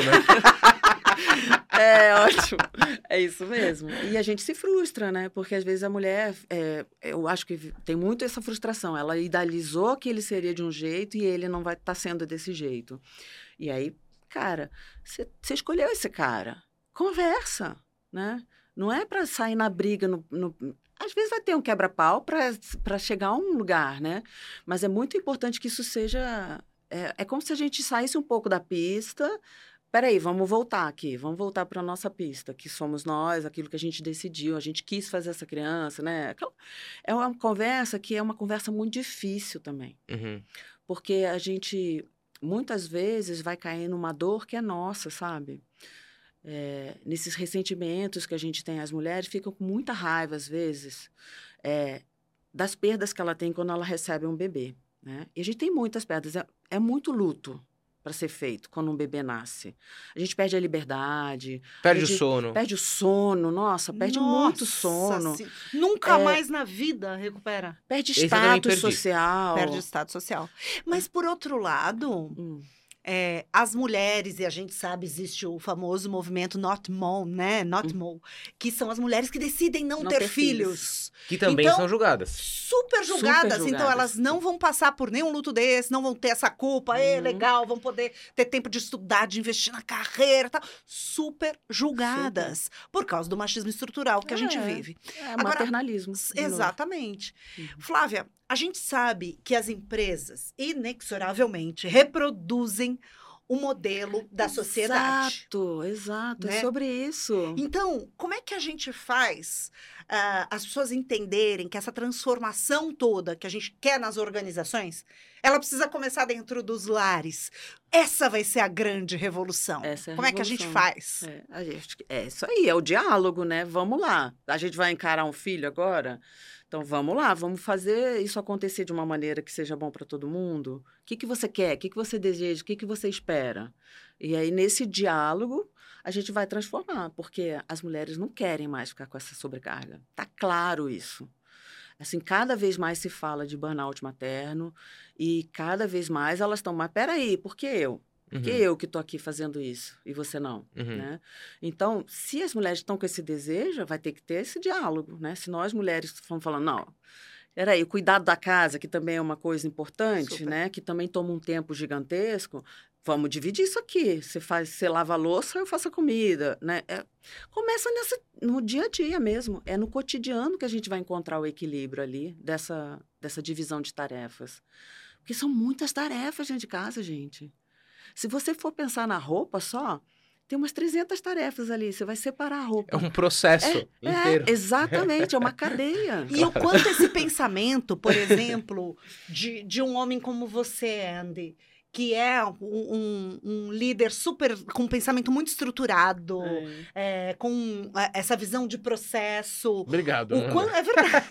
né?
É ótimo, é isso mesmo. E a gente se frustra, né? Porque às vezes a mulher, é, eu acho que tem muito essa frustração. Ela idealizou que ele seria de um jeito e ele não vai estar sendo desse jeito. E aí, cara, você escolheu esse cara, conversa, né? Não é para sair na briga, no, no... Às vezes vai ter um quebra-pau para chegar a um lugar, né? Mas é muito importante que isso seja... É, é como se a gente saísse um pouco da pista. Peraí, vamos voltar aqui, vamos voltar para a nossa pista, que somos nós, aquilo que a gente decidiu, a gente quis fazer essa criança, né? É uma conversa que é uma conversa muito difícil também.
Uhum.
Porque a gente, muitas vezes, vai cair numa dor que é nossa, sabe? É, nesses ressentimentos que a gente tem, as mulheres ficam com muita raiva, às vezes, é, das perdas que ela tem quando ela recebe um bebê, né? E a gente tem muitas perdas, é, é muito luto para ser feito quando um bebê nasce. A gente perde a liberdade.
Perde
a gente
o sono.
Perde o sono, nossa, perde
Nossa,
muito sono.
sim. Nunca
É,
mais na vida recupera.
Perde
Esse eu também
status
perdi.
social.
Perde o estado social. Mas, por outro lado,
Hum,
é, as mulheres, e a gente sabe, existe o famoso movimento Not Mom, né? Not Mom, que são as mulheres que decidem não,
Não
ter,
ter
filhos.
Que também
Então,
são julgadas.
Super julgadas,
Super
então
julgadas.
elas não vão passar por nenhum luto desse, não vão ter essa culpa, é
Uhum.
legal, vão poder ter tempo de estudar, de investir na carreira e tal. Super julgadas, por causa do machismo estrutural que a gente
É.
vive.
é
Agora,
maternalismo. de novo.
Exatamente.
Uhum.
Flávia, a gente sabe que as empresas, inexoravelmente, reproduzem o modelo da sociedade.
Exato, exato.
Né?
É sobre isso.
Então, como é que a gente faz ah, as pessoas entenderem que essa transformação toda que a gente quer nas organizações, ela precisa começar dentro dos lares? Essa vai ser a grande revolução.
Essa é a
como é que a gente
revolução.
faz?
É, a gente, é isso aí, é o diálogo, né? Vamos lá. A gente vai encarar um filho agora? Então, vamos lá, vamos fazer isso acontecer de uma maneira que seja bom para todo mundo. O que, que você quer? O que, que você deseja? O que, que você espera? E aí, nesse diálogo, a gente vai transformar, porque as mulheres não querem mais ficar com essa sobrecarga. Tá claro isso. Assim, cada vez mais se fala de burnout materno e cada vez mais elas estão, mas peraí, por que eu? Por que
Uhum.
eu que estou aqui fazendo isso e você não?
Uhum.
Né? Então, se as mulheres estão com esse desejo, vai ter que ter esse diálogo, né? Se nós mulheres estamos falando, não, peraí, o cuidado da casa, que também é uma coisa importante,
Super.
né? Que também toma um tempo gigantesco, vamos dividir isso aqui. Você faz, você lava a louça, eu faço a comida, né? É, começa nessa, no dia a dia mesmo, é no cotidiano que a gente vai encontrar o equilíbrio ali dessa, dessa divisão de tarefas. Porque são muitas tarefas dentro de casa, gente. Se você for pensar na roupa só, tem umas trezentas tarefas ali. Você vai separar a roupa.
É um processo inteiro.
É, exatamente, é uma cadeia.
E o quanto esse pensamento, por exemplo, de, de um homem como você, Andy, que é um, um, um líder super, com um pensamento muito estruturado,
É.
é, com é, essa visão de processo.
Obrigado,
O
Ana.
quanto, é verdade.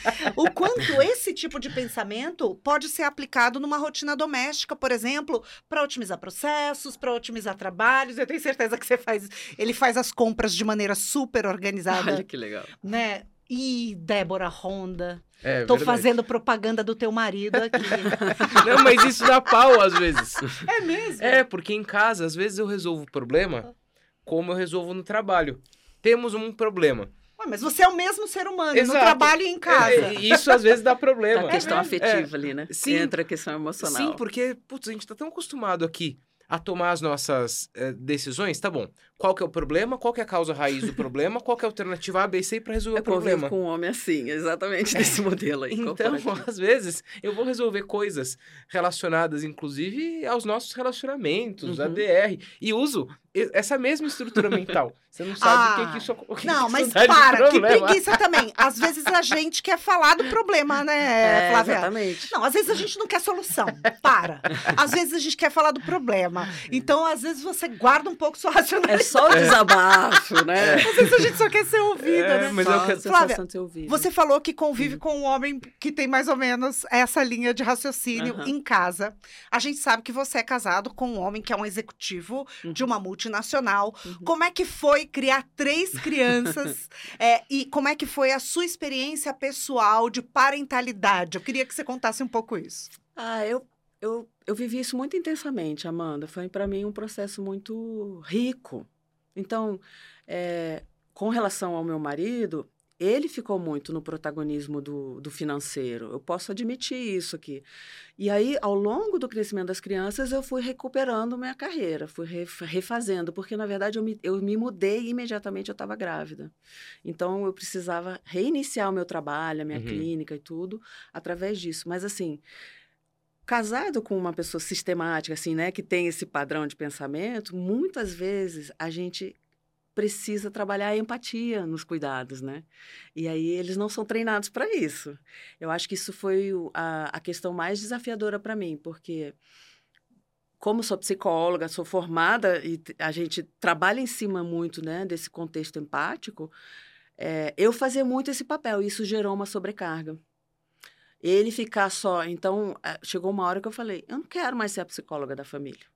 O quanto esse tipo de pensamento pode ser aplicado numa rotina doméstica, por exemplo, para otimizar processos, para otimizar trabalhos. Eu tenho certeza que você faz, ele faz as compras de maneira super organizada,
Olha que legal.
né? E Débora Honda,
É,
tô
verdade.
fazendo propaganda do teu marido aqui.
Não, mas isso dá pau às vezes.
É mesmo?
É, porque em casa, às vezes eu resolvo o problema como eu resolvo no trabalho. Temos um problema.
Ué, mas você é o mesmo ser humano,
Exato.
no trabalho e em casa.
É, e isso às vezes dá problema.
A questão
É,
afetiva ali, né?
Sim.
Entra a questão emocional.
Sim, porque, putz, a gente tá tão acostumado aqui a tomar as nossas eh, decisões, tá bom. Qual que é o problema? Qual que é a causa raiz do problema? Qual que é a alternativa A, B, C para resolver
Eu
o problema?
convivo com um homem assim, exatamente desse modelo aí.
Então,
corporativo.
às vezes, eu vou resolver coisas relacionadas, inclusive, aos nossos relacionamentos,
Uhum.
A D R, e uso e- essa mesma estrutura mental. Você não sabe o que, que isso o que
Não,
que
mas
isso dá de
para, que
problema.
preguiça também. Às vezes a gente quer falar do problema, né,
É,
Flávia?
exatamente.
Não, às vezes a gente não quer solução. Para. Às vezes a gente quer falar do problema. Então, às vezes você guarda um pouco sua
É
racionalidade.
só o desabafo, né?
Às vezes a gente só quer ser ouvida,
É,
né?
mas
Só
eu
a
quero-
sensação
Flávia,
de ser ouvido.
Você falou que convive com um homem que tem mais ou menos essa linha de raciocínio
Aham.
em casa. A gente sabe que você é casado com um homem que é um executivo
Uhum.
de uma multinacional.
Uhum.
Como é que foi criar três crianças? É, e como é que foi a sua experiência pessoal de parentalidade? Eu queria que você contasse um pouco isso.
Ah, eu, eu, eu vivi isso muito intensamente, Amanda. Foi, para mim, um processo muito rico. Então, é, com relação ao meu marido, ele ficou muito no protagonismo do, do financeiro. Eu posso admitir isso aqui. E aí, ao longo do crescimento das crianças, eu fui recuperando minha carreira, fui ref- refazendo, porque, na verdade, eu me, eu me mudei e imediatamente eu estava grávida. Então, eu precisava reiniciar o meu trabalho, a minha
Uhum.
clínica e tudo, através disso. Mas, assim, casado com uma pessoa sistemática, assim, né, que tem esse padrão de pensamento, muitas vezes a gente precisa trabalhar a empatia nos cuidados, né? E aí eles não são treinados para isso. Eu acho que isso foi o- a, a questão mais desafiadora para mim, porque como sou psicóloga, sou formada e t- a gente trabalha em cima muito, né, desse contexto empático, é, eu fazia muito esse papel e isso gerou uma sobrecarga. Ele ficar só. Então, eh, chegou uma hora que eu falei: eu não quero mais ser a psicóloga da família.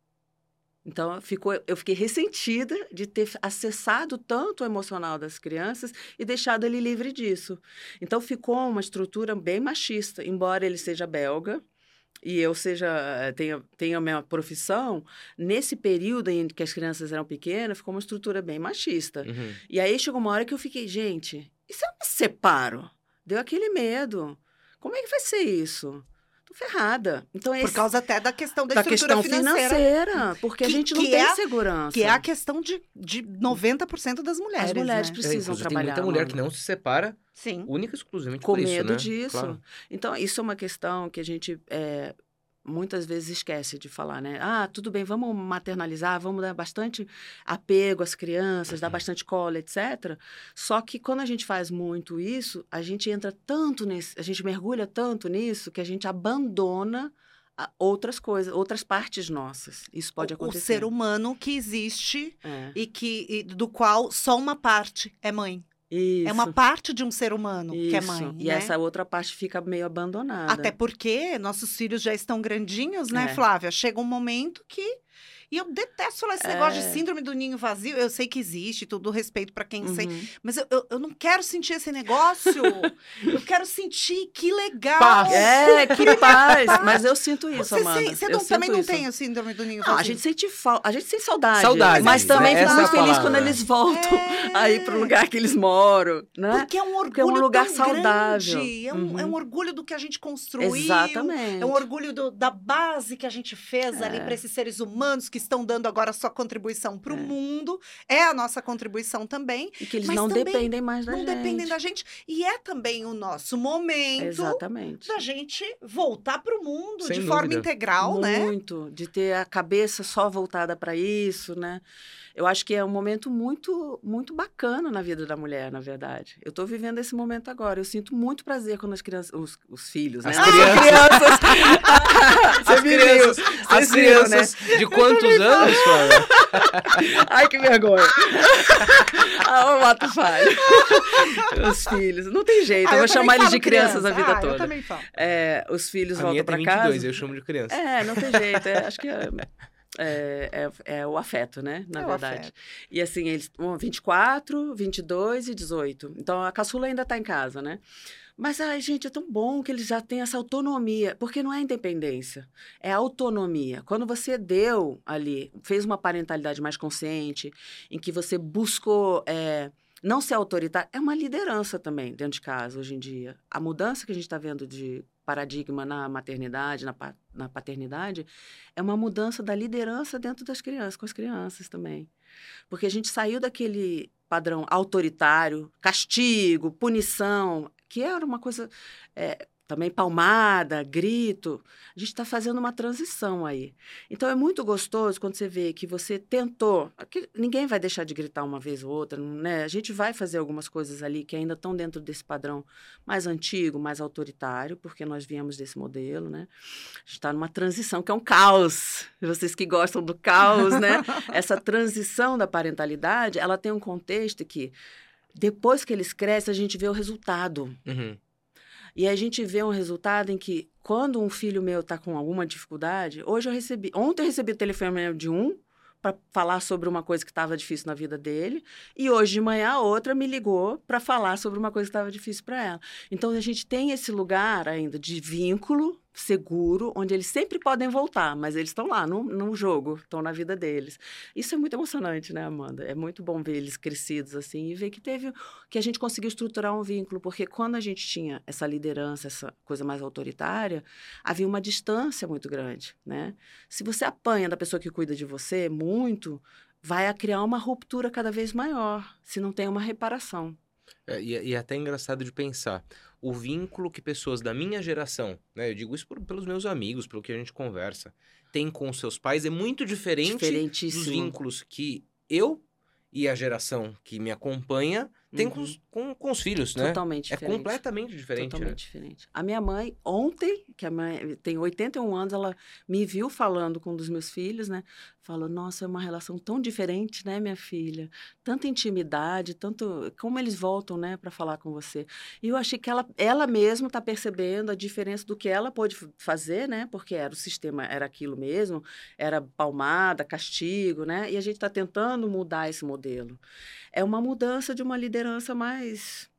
Então, ficou, eu fiquei ressentida de ter acessado tanto o emocional das crianças e deixado ele livre disso. Então, ficou uma estrutura bem machista, embora ele seja belga e eu seja eh, tenha, tenha a minha profissão, nesse período em que as crianças eram pequenas, ficou uma estrutura bem machista.
Uhum.
E aí chegou uma hora que eu fiquei, gente, e se eu me separo? Deu aquele medo. Como é que vai ser isso? Tô ferrada. Então,
Por
esse,
causa até da questão da,
da
estrutura
questão
financeira.
financeira, porque a
Que-
gente não
que
tem
é-
segurança.
Que é a questão de, de noventa por cento das mulheres,
As mulheres
né?
É,
precisam
inclusive, tem
trabalhar.
muita mulher
Amanda.
que não se separa
Sim.
única e exclusivamente
Com
por isso,
medo
né?
disso.
Claro.
Então, isso é uma questão que a gente é, muitas vezes esquece de falar, né? Ah, tudo bem, vamos maternalizar, vamos dar bastante apego às crianças, dar bastante cola, etcétera. Só que quando a gente faz muito isso, a gente entra tanto nesse, a gente mergulha tanto nisso que a gente abandona a- outras coisas, outras partes nossas. Isso pode
o, o
acontecer.
ser humano que existe
É.
e que e do qual só uma parte é mãe.
Isso.
É uma parte de um ser humano que é
Isso.
mãe,
E
né?
essa outra parte fica meio abandonada.
Até porque nossos filhos já estão grandinhos, né,
É.
Flávia? Chega um momento que... E eu detesto falar esse
É.
negócio de síndrome do ninho vazio. Eu sei que existe, todo respeito para quem sei.
Uhum.
Mas eu, eu, eu não quero sentir esse negócio. Eu quero sentir que legal.
Paz.
É, que paz. Mas eu sinto isso,
Você,
Amanda.
se- você
Eu
não,
sinto
também não
isso.
tem o síndrome do ninho
Não,
vazio?
a gente sente falta, a gente sente saudade.
Saudade,
Mas também
essa
fico
é
muito
a
feliz
palavra.
quando eles voltam
É.
aí pro lugar que eles moram, né?
Porque é um orgulho
Porque é um lugar
tão
saudável.
grande. É um, é um
Uhum.
orgulho do que a gente construiu.
Exatamente.
É um orgulho do- da base que a gente fez ali
É.
para esses seres humanos que estão dando agora a sua contribuição para o
É.
mundo. É a nossa contribuição também.
E que eles
Mas
não
também
dependem mais da
não
gente.
dependem da gente. E é também o nosso momento
Exatamente.
da gente voltar para o mundo
Sem
de forma
dúvida.
integral, né?
Muito, de ter a cabeça só voltada para isso, né? eu acho que é um momento muito, muito bacana na vida da mulher, na verdade. Eu estou vivendo esse momento agora. Eu sinto muito prazer quando as crianças, os, os filhos, né?
As crianças.
As crianças.
As crianças de quantos anos, Flávia?
Ai, que vergonha. Ah, o Mato falha. Os filhos. Não tem jeito.
Ah,
eu
eu
vou chamar eles de
criança.
crianças a vida
ah,
toda.
Eu também falo.
É, os filhos
A
voltam
minha
para
tem
casa.
vinte e dois, eu chamo de criança.
É, não tem jeito. É, acho que é, é, é, é o afeto, né? Na
É o
verdade.
afeto.
E assim, eles um, vinte e quatro, vinte e dois e dezoito. Então a caçula ainda está em casa, né? Mas, ai, gente, é tão bom que eles já têm essa autonomia, porque não é independência, é autonomia. Quando você deu ali, fez uma parentalidade mais consciente, em que você buscou é, não ser autoritário, é uma liderança também dentro de casa hoje em dia. A mudança que a gente está vendo de paradigma na maternidade, na, pa- na paternidade, é uma mudança da liderança dentro das crianças, com as crianças também. Porque a gente saiu daquele padrão autoritário, castigo, punição, que era uma coisa é, também palmada, grito. A gente está fazendo uma transição aí. Então, é muito gostoso quando você vê que você tentou. Que ninguém vai deixar de gritar uma vez ou outra, né? A gente vai fazer algumas coisas ali que ainda estão dentro desse padrão mais antigo, mais autoritário, porque nós viemos desse modelo, né? A gente está numa transição, que é um caos. Vocês que gostam do caos, né? Essa transição da parentalidade, ela tem um contexto que, depois que eles crescem, a gente vê o resultado.
Uhum.
E a gente vê um resultado em que, quando um filho meu está com alguma dificuldade, hoje eu recebi, ontem eu recebi o telefone de um para falar sobre uma coisa que estava difícil na vida dele, e hoje de manhã a outra me ligou para falar sobre uma coisa que estava difícil para ela. Então, a gente tem esse lugar ainda de vínculo seguro, onde eles sempre podem voltar, mas eles estão lá no, no jogo, estão na vida deles. Isso é muito emocionante, né, Amanda? É muito bom ver eles crescidos assim e ver que teve, que a gente conseguiu estruturar um vínculo, porque quando a gente tinha essa liderança, essa coisa mais autoritária, havia uma distância muito grande, né? Se você apanha da pessoa que cuida de você muito, vai criar uma ruptura cada vez maior, se não tem uma reparação.
É, e, e é até engraçado de pensar. O vínculo que pessoas da minha geração, né? Eu digo isso por, pelos meus amigos, pelo que a gente conversa, tem com os seus pais é muito diferente dos
Diferentíssimo.
vínculos que eu e a geração que me acompanha tem
Uhum.
com, os, com, com os filhos, né?
Totalmente
É
diferente.
completamente diferente,
Totalmente
né?
diferente. A minha mãe, ontem, que a mãe tem oitenta e um anos, ela me viu falando com um dos meus filhos, né? Falou, nossa, é uma relação tão diferente, né, minha filha? Tanta intimidade, tanto... Como eles voltam, né, para falar com você. E eu achei que ela, ela mesma está percebendo a diferença do que ela pôde fazer, né? Porque era o sistema, era aquilo mesmo, era palmada, castigo, né? E a gente está tentando mudar esse modelo. É uma mudança de uma liderança mais...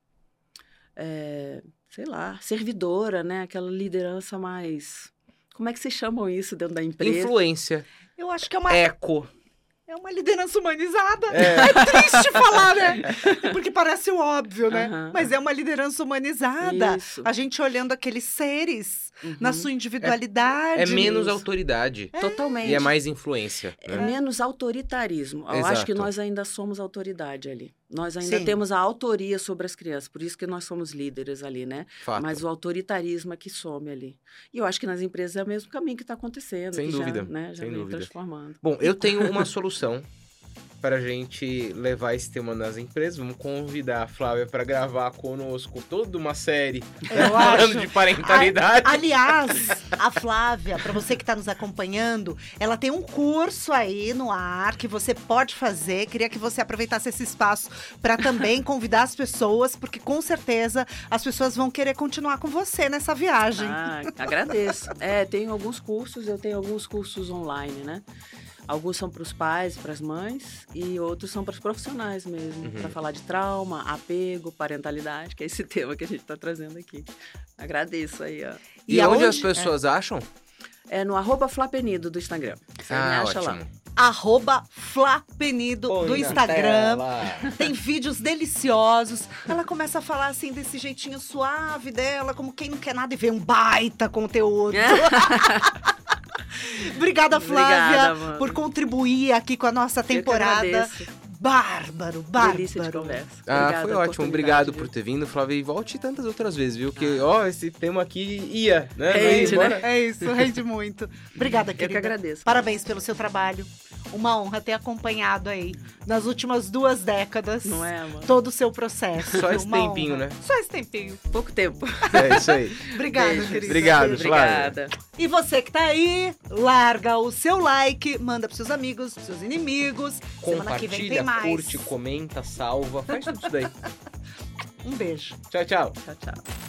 É, sei lá, servidora, né? Aquela liderança mais... Como é que vocês chamam isso dentro da empresa?
Influência,
Eu acho que é uma,
eco.
é uma liderança humanizada.
É.
É triste falar, né? Porque parece o óbvio, né?
Aham.
Mas é uma liderança humanizada.
Isso.
A gente olhando aqueles seres
Uhum.
na sua individualidade.
É menos
Isso.
autoridade.
Totalmente.
E é mais influência.
É
né?
menos autoritarismo. Eu
Exato.
acho que nós ainda somos autoridade ali. Nós ainda
Sim.
temos a autoria sobre as crianças, por isso que nós somos líderes ali, né?
Fato.
Mas o autoritarismo é que some ali. E eu acho que nas empresas é o mesmo caminho que está acontecendo.
Sem
que
dúvida,
Já, né, já
sem
vem
dúvida.
transformando.
Bom, eu tenho uma solução para a gente levar esse tema nas empresas. Vamos convidar a Flávia para gravar conosco toda uma série
Eu
falando
acho.
de parentalidade.
A- aliás, a Flávia, para você que está nos acompanhando, ela tem um curso aí no ar que você pode fazer. Queria que você aproveitasse esse espaço para também convidar as pessoas, porque com certeza as pessoas vão querer continuar com você nessa viagem.
Ah, agradeço. É, tenho alguns cursos, eu tenho alguns cursos online, né? Alguns são para os pais, para as mães, e outros são para os profissionais mesmo,
Uhum.
para falar de trauma, apego, parentalidade, que é esse tema que a gente está trazendo aqui. Agradeço aí, ó.
E,
E
onde
aonde-
as pessoas acham?
É no arroba Flapenido do Instagram. Você me
Ah,
acha
ótimo.
lá.
Arroba Flapenido do
Põe na
Instagram.
tela.
Tem vídeos deliciosos. Ela começa a falar assim desse jeitinho suave dela, como quem não quer nada e vê um baita conteúdo. Obrigada, Flávia,
Obrigada, Amanda.
por contribuir aqui com a nossa
Eu que
temporada.
agradeço.
Bárbaro, bárbaro.
Delícia de conversa.
Ah,
Obrigada
foi
pela
ótimo.
oportunidade,
Obrigado
viu?
por ter vindo, Flávia. E volte tantas outras vezes, viu? Que,
Ah.
ó, esse tema aqui ia, né? Não ia
Rende,
embora.
né?
É isso, rende muito. Obrigada,
Eu
querida.
que agradeço.
Parabéns pelo seu trabalho. uma honra ter acompanhado aí nas últimas duas décadas.
Não é, amor?
Todo o seu processo.
Só esse
Uma
tempinho,
honra.
né?
Só esse tempinho.
Pouco tempo.
É isso aí.
Obrigada,
Beijos.
querida.
Obrigado,
Beijo.
Flávia.
Obrigada.
E você que tá aí, larga o seu like, manda pros seus amigos, pros seus inimigos. Semana que vem tem
Compartilha,
mais.
curte, comenta, salva, faz tudo isso daí.
Um beijo.
Tchau, tchau.
Tchau, tchau.